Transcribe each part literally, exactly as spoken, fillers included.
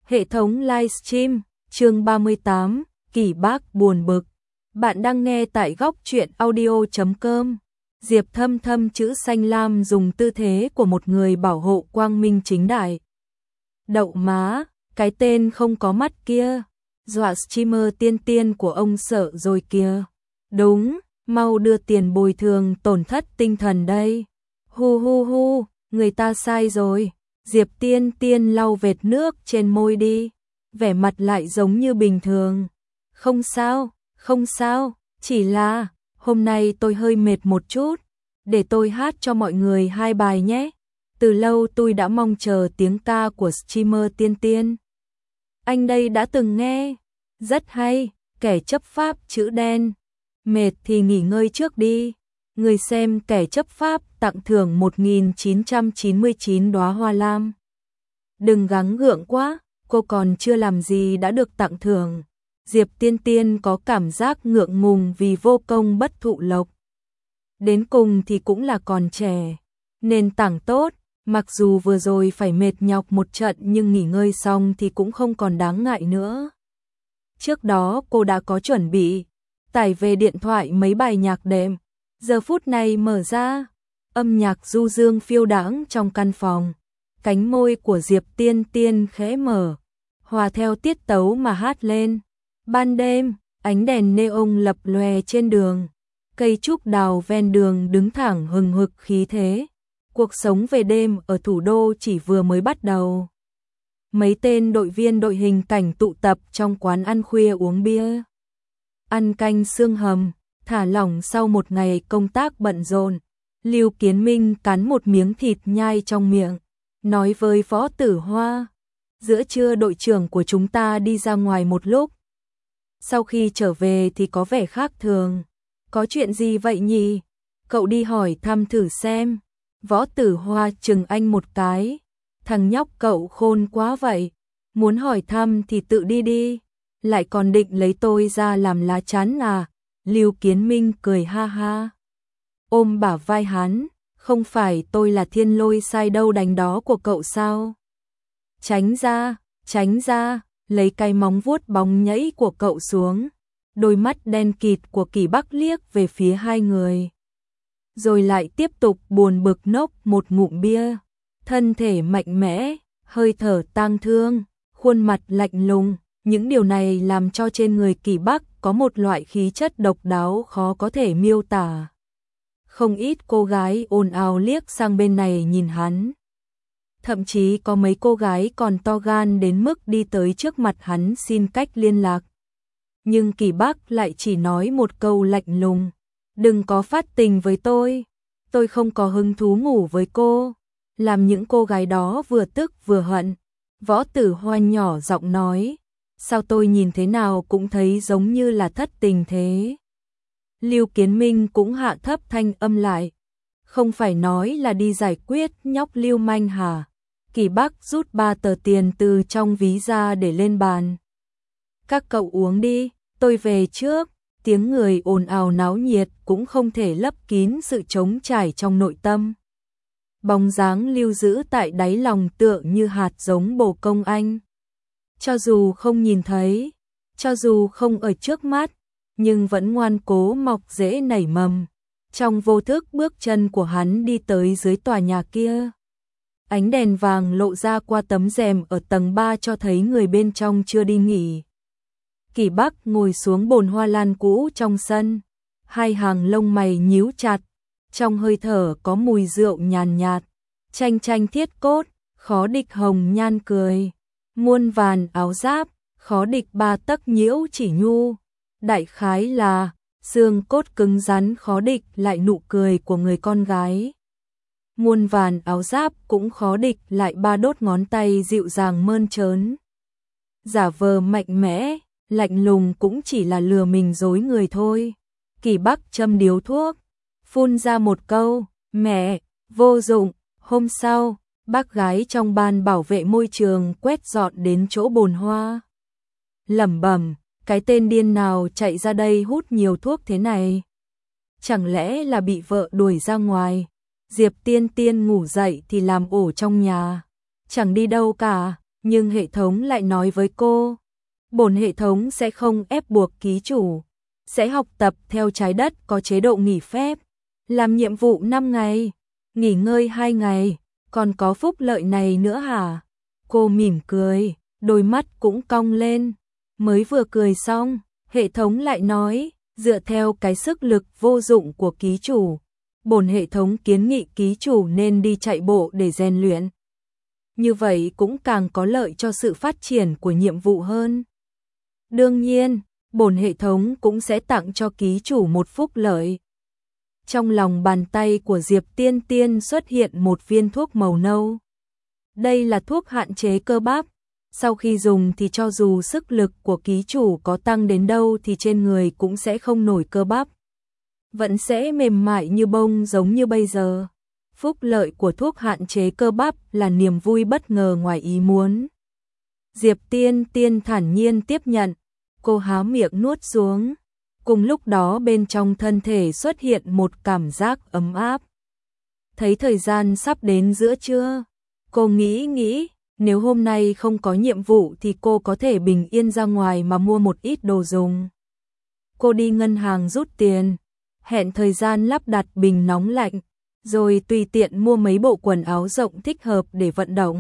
Hệ thống livestream, chương ba mươi tám, Kỷ Bác buồn bực. Bạn đang nghe tại góc truyện audio chấm com. Diệp Thâm Thâm chữ xanh lam dùng tư thế của một người bảo hộ quang minh chính đại. Đậu má, cái tên không có mắt kia, dọa streamer tiên tiên của ông sợ rồi kìa. Đúng, mau đưa tiền bồi thường tổn thất tinh thần đây. Hu hu hu, người ta sai rồi. Diệp tiên tiên lau vệt nước trên môi đi, vẻ mặt lại giống như bình thường. Không sao, không sao, chỉ là hôm nay tôi hơi mệt một chút, để tôi hát cho mọi người hai bài nhé. Từ lâu tôi đã mong chờ tiếng ca của streamer tiên tiên. Anh đây đã từng nghe, rất hay, kẻ chấp pháp chữ đen. Mệt thì nghỉ ngơi trước đi. Người xem kẻ chấp pháp tặng thưởng một nghìn chín trăm chín mươi chín đóa hoa lam. Đừng gắng gượng quá, cô còn chưa làm gì đã được tặng thưởng. Diệp tiên tiên có cảm giác ngượng ngùng vì vô công bất thụ lộc. Đến cùng thì cũng là còn trẻ, nền tảng tốt, mặc dù vừa rồi phải mệt nhọc một trận nhưng nghỉ ngơi xong thì cũng không còn đáng ngại nữa. Trước đó cô đã có chuẩn bị, tải về điện thoại mấy bài nhạc đệm. Giờ phút này mở ra, âm nhạc du dương phiêu đãng trong căn phòng. Cánh môi của Diệp tiên tiên khẽ mở, hòa theo tiết tấu mà hát lên. Ban đêm, ánh đèn neon lập lòe trên đường. Cây trúc đào ven đường đứng thẳng hừng hực khí thế. Cuộc sống về đêm ở thủ đô chỉ vừa mới bắt đầu. Mấy tên đội viên đội hình cảnh tụ tập trong quán ăn khuya uống bia, ăn canh xương hầm, thả lỏng sau một ngày công tác bận rộn. Lưu Kiến Minh cắn một miếng thịt nhai trong miệng, nói với Võ Tử Hoa, giữa trưa đội trưởng của chúng ta đi ra ngoài một lúc. Sau khi trở về thì có vẻ khác thường. Có chuyện gì vậy nhỉ? Cậu đi hỏi thăm thử xem. Võ Tử Hoa chừng anh một cái. Thằng nhóc cậu khôn quá vậy. Muốn hỏi thăm thì tự đi đi. Lại còn định lấy tôi ra làm lá chắn à? Lưu Kiến Minh cười ha ha, ôm bả vai hắn, không phải tôi là thiên lôi sai đâu đánh đó của cậu sao? Tránh ra, tránh ra, lấy cái móng vuốt bóng nhảy của cậu xuống. Đôi mắt đen kịt của Kỷ Bác liếc về phía hai người, rồi lại tiếp tục buồn bực nốc một ngụm bia. Thân thể mạnh mẽ, hơi thở tang thương, khuôn mặt lạnh lùng. Những điều này làm cho trên người Kỷ Bác có một loại khí chất độc đáo khó có thể miêu tả. Không ít cô gái ồn ào liếc sang bên này nhìn hắn. Thậm chí có mấy cô gái còn to gan đến mức đi tới trước mặt hắn xin cách liên lạc. Nhưng Kỷ Bác lại chỉ nói một câu lạnh lùng. Đừng có phát tình với tôi. Tôi không có hứng thú ngủ với cô. Làm những cô gái đó vừa tức vừa hận. Võ Tử Hoa nhỏ giọng nói. Sao tôi nhìn thế nào cũng thấy giống như là thất tình thế. Lưu Kiến Minh cũng hạ thấp thanh âm lại. Không phải nói là đi giải quyết nhóc lưu manh hả? Kỷ Bác rút ba tờ tiền từ trong ví ra để lên bàn. Các cậu uống đi, tôi về trước. Tiếng người ồn ào náo nhiệt cũng không thể lấp kín sự trống trải trong nội tâm. Bóng dáng lưu giữ tại đáy lòng tựa như hạt giống bồ công anh. Cho dù không nhìn thấy, cho dù không ở trước mắt, nhưng vẫn ngoan cố mọc rễ nảy mầm. Trong vô thức bước chân của hắn đi tới dưới tòa nhà kia. Ánh đèn vàng lộ ra qua tấm rèm ở tầng ba cho thấy người bên trong chưa đi nghỉ. Kỷ Bác ngồi xuống bồn hoa lan cũ trong sân, hai hàng lông mày nhíu chặt, trong hơi thở có mùi rượu nhàn nhạt, chanh chanh thiết cốt, khó địch hồng nhan cười. Muôn vàn áo giáp, khó địch ba tấc nhiễu chỉ nhu. Đại khái là xương cốt cứng rắn khó địch lại nụ cười của người con gái. Muôn vàn áo giáp cũng khó địch lại ba đốt ngón tay dịu dàng mơn trớn. Giả vờ mạnh mẽ, lạnh lùng cũng chỉ là lừa mình dối người thôi. Kỷ Bác châm điếu thuốc, phun ra một câu, mẹ, vô dụng. Hôm sau, bác gái trong ban bảo vệ môi trường quét dọn đến chỗ bồn hoa. Lẩm bẩm, cái tên điên nào chạy ra đây hút nhiều thuốc thế này? Chẳng lẽ là bị vợ đuổi ra ngoài? Diệp tiên tiên ngủ dậy thì làm ổ trong nhà, chẳng đi đâu cả, Nhưng hệ thống lại nói với cô, bổn hệ thống sẽ không ép buộc ký chủ, sẽ học tập theo trái đất có chế độ nghỉ phép, làm nhiệm vụ năm ngày, nghỉ ngơi hai ngày, còn có phúc lợi này nữa hả? Cô mỉm cười, đôi mắt cũng cong lên, mới vừa cười xong, hệ thống lại nói, dựa theo cái sức lực vô dụng của ký chủ, bổn hệ thống kiến nghị ký chủ nên đi chạy bộ để rèn luyện. Như vậy cũng càng có lợi cho sự phát triển của nhiệm vụ hơn. Đương nhiên, bổn hệ thống cũng sẽ tặng cho ký chủ một phúc lợi. Trong lòng bàn tay của Diệp Tiên Tiên xuất hiện một viên thuốc màu nâu. Đây là thuốc hạn chế cơ bắp. Sau khi dùng thì cho dù sức lực của ký chủ có tăng đến đâu thì trên người cũng sẽ không nổi cơ bắp. Vẫn sẽ mềm mại như bông giống như bây giờ. Phúc lợi của thuốc hạn chế cơ bắp là niềm vui bất ngờ ngoài ý muốn. Diệp Tiên Tiên thản nhiên tiếp nhận. Cô há miệng nuốt xuống. Cùng lúc đó bên trong thân thể xuất hiện một cảm giác ấm áp. Thấy thời gian sắp đến giữa trưa. Cô nghĩ nghĩ, nếu hôm nay không có nhiệm vụ thì cô có thể bình yên ra ngoài mà mua một ít đồ dùng. Cô đi ngân hàng rút tiền, hẹn thời gian lắp đặt bình nóng lạnh, rồi tùy tiện mua mấy bộ quần áo rộng thích hợp để vận động.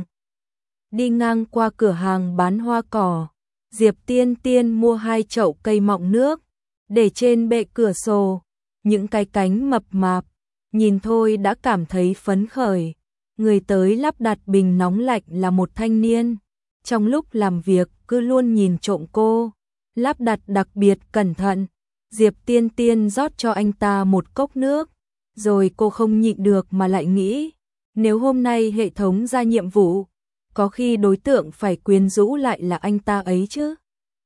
Đi ngang qua cửa hàng bán hoa cỏ, Diệp Tiên Tiên mua hai chậu cây mọng nước, để trên bệ cửa sổ, những cái cánh mập mạp, nhìn thôi đã cảm thấy phấn khởi. Người tới lắp đặt bình nóng lạnh là một thanh niên, trong lúc làm việc cứ luôn nhìn trộm cô, lắp đặt đặc biệt cẩn thận. Diệp Tiên Tiên rót cho anh ta một cốc nước, rồi cô không nhịn được mà lại nghĩ, nếu hôm nay hệ thống ra nhiệm vụ, có khi đối tượng phải quyến rũ lại là anh ta ấy chứ.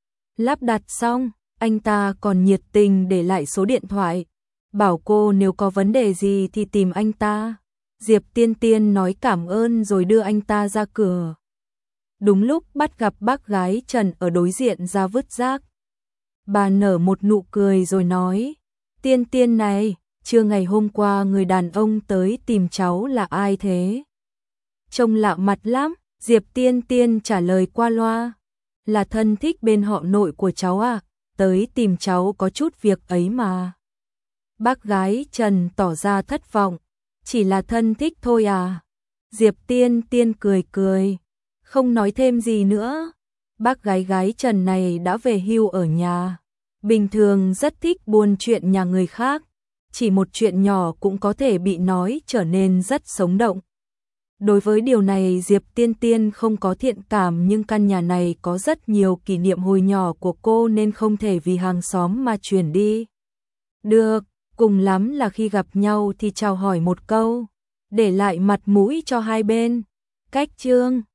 Lắp đặt xong, anh ta còn nhiệt tình để lại số điện thoại, bảo cô nếu có vấn đề gì thì tìm anh ta. Diệp Tiên Tiên nói cảm ơn rồi đưa anh ta ra cửa. Đúng lúc bắt gặp bác gái Trần ở đối diện ra vứt rác. Bà nở một nụ cười rồi nói, Tiên Tiên này, trưa ngày hôm qua người đàn ông tới tìm cháu là ai thế? Trông lạ mặt lắm, Diệp Tiên Tiên trả lời qua loa, là thân thích bên họ nội của cháu à, tới tìm cháu có chút việc ấy mà. Bác gái Trần tỏ ra thất vọng, chỉ là thân thích thôi à? Diệp Tiên Tiên cười cười, không nói thêm gì nữa. Bác gái gái Trần này đã về hưu ở nhà, bình thường rất thích buôn chuyện nhà người khác, chỉ một chuyện nhỏ cũng có thể bị nói trở nên rất sống động. Đối với điều này Diệp Tiên Tiên không có thiện cảm, nhưng căn nhà này có rất nhiều kỷ niệm hồi nhỏ của cô nên không thể vì hàng xóm mà chuyển đi. Được, cùng lắm là khi gặp nhau thì chào hỏi một câu, để lại mặt mũi cho hai bên. Cách chương